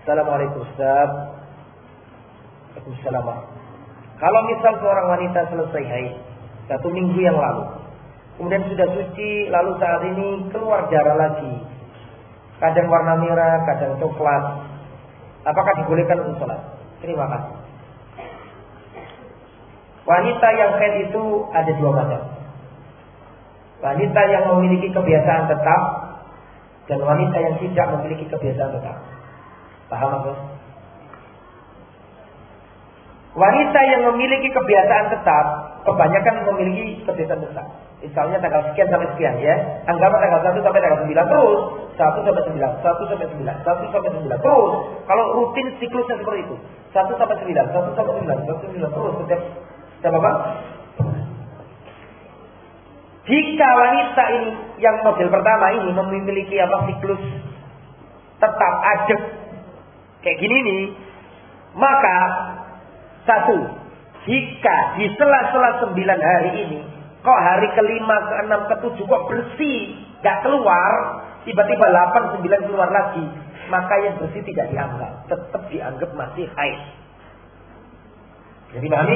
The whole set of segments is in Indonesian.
Assalamualaikum Ustaz. Waalaikumsalam. Kalau misal seorang wanita selesai haid 1 minggu yang lalu, kemudian sudah suci, lalu saat ini keluar darah lagi, kadang warna merah, kadang coklat, apakah dibolehkan untuk sholat? Terima kasih. Wanita yang haid itu ada 2 macam. Wanita yang memiliki kebiasaan tetap dan wanita yang tidak memiliki kebiasaan tetap. Paham maksud? Wanita yang memiliki kebiasaan tetap kebanyakan memiliki kebiasaan tetap. Misalnya tanggal sekian sampai sekian ya. Anggaplah tanggal 1 sampai tanggal 9 terus. 1 sampai 9, 1 sampai 9, 1 sampai 9 terus. Kalau rutin siklusnya seperti itu. 1 sampai 9, 1 sampai 9, 1 sampai 9 terus setiap apa? Jika wanita ini yang model pertama ini memiliki siklus tetap adem kayak gini nih, maka 1, jika di sela-sela 9 hari ini kok hari ke-5, ke-6, ke-7 kok bersih, gak keluar, tiba-tiba 8, 9 keluar lagi, maka yang bersih tidak dianggap, tetap dianggap masih haid. Jadi pahami?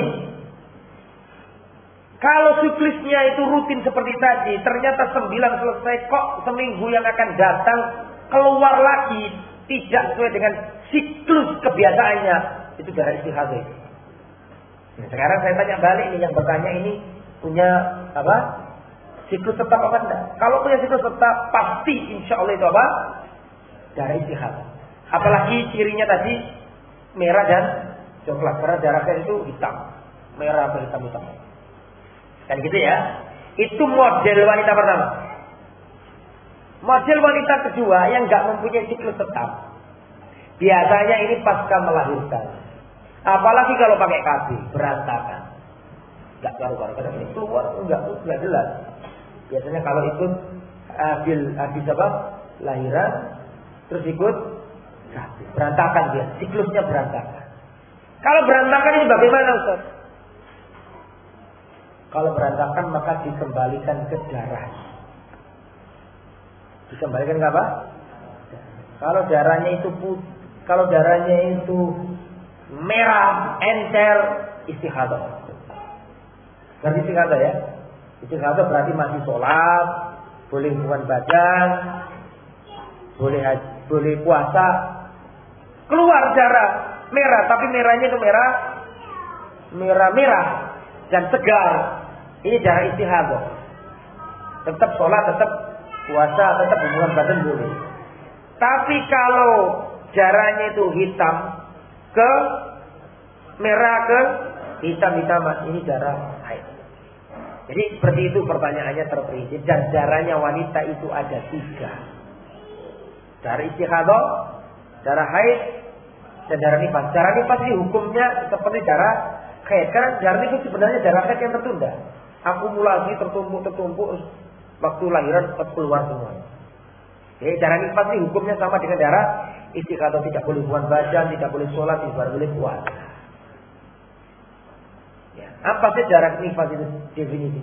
Kalau siklusnya itu rutin seperti tadi, ternyata 9 selesai, kok seminggu yang akan datang keluar lagi, tidak sesuai dengan siklus kebiasaannya, itu darah istihadah. Nah, sekarang saya tanya balik nih, yang bertanya ini punya siklus tetap apa enggak? Kalau punya siklus tetap, pasti insya Allah itu darah istihadah. Apalagi cirinya tadi merah dan coklat, karena darahnya itu hitam, merah atau hitam. Kan gitu ya. Itu model wanita pertama. Model wanita kedua yang nggak mempunyai siklus tetap, biasanya ini pasca melahirkan. Apalagi kalau pakai KB, berantakan. Nggak karu-karu. Kadang ini keluar nggak jelas. Biasanya kalau ikut habis lahiran, terus ikut KB, berantakan dia. Siklusnya berantakan. Kalau berantakan ini bagaimana Ustaz? Kalau berantakan maka dikembalikan ke darah. Dikembalikan ke apa? Kalau darahnya itu merah, encer, istihadah. Berarti istihadah ya. Istihadah berarti masih sholat, boleh hubungan badan, boleh puasa. Keluar darah merah, tapi merahnya itu merah dan segar. Ini darah istihadah. Tetap sholat, tetap puasa, tetap hubungan badan boleh. Tapi kalau darahnya itu hitam ke merah ke hitam-hitaman, ini darah haid. Jadi seperti itu pertanyaannya terperinci. Dan darahnya wanita itu ada 3. Darah istihadah, darah haid, dan darah nifas. Darah nifas ini hukumnya seperti darah haid. Karena darah nifas sebenarnya darah haid yang tertunda. Akumulasi tertumpuk waktu lahiran keluar semua. Jadi darah nifas ini hukumnya sama dengan darah istihadah, tidak boleh hubungan badan, tidak boleh sholat, tidak boleh puasa. Ya. Apa sih darah nifas itu definisi?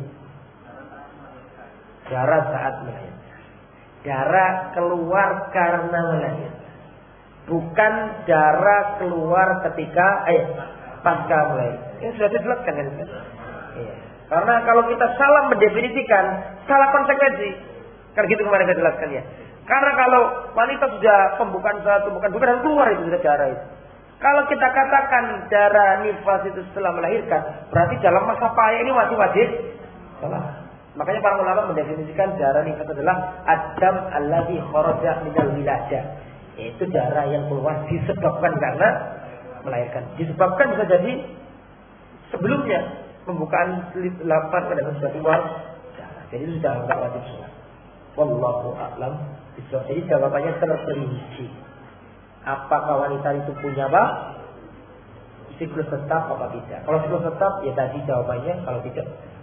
Darah saat melahirkan. Darah keluar karena melahirkan. Bukan darah keluar ketika pasca melahirkan. Ini sudah dijelaskan kan? Iya. Karena kalau kita salah mendefinisikan, salah konsekuensi. Kan gitu kemarin saya jelaskan ya. Karena kalau wanita sudah pembukaan dan keluar itu sudah darah itu. Kalau kita katakan darah nifas itu setelah melahirkan, berarti dalam masa payah ini masih wajib salah. Makanya para ulama mendefinisikan darah nifas adalah adam alladzi kharaja minal wiladah. Itu darah yang keluar disebabkan karena melahirkan. Disebabkan bisa jadi sebelumnya pembukaan lapar pada sudah keluar darah. Jadi itu sudah enggak wajib salat. Wallahu a'lam. Jadi jawabannya terperinci. Apakah wanita itu punya siklus tetap apa tidak? Kalau siklus tetap ya tadi jawabannya, kalau tidak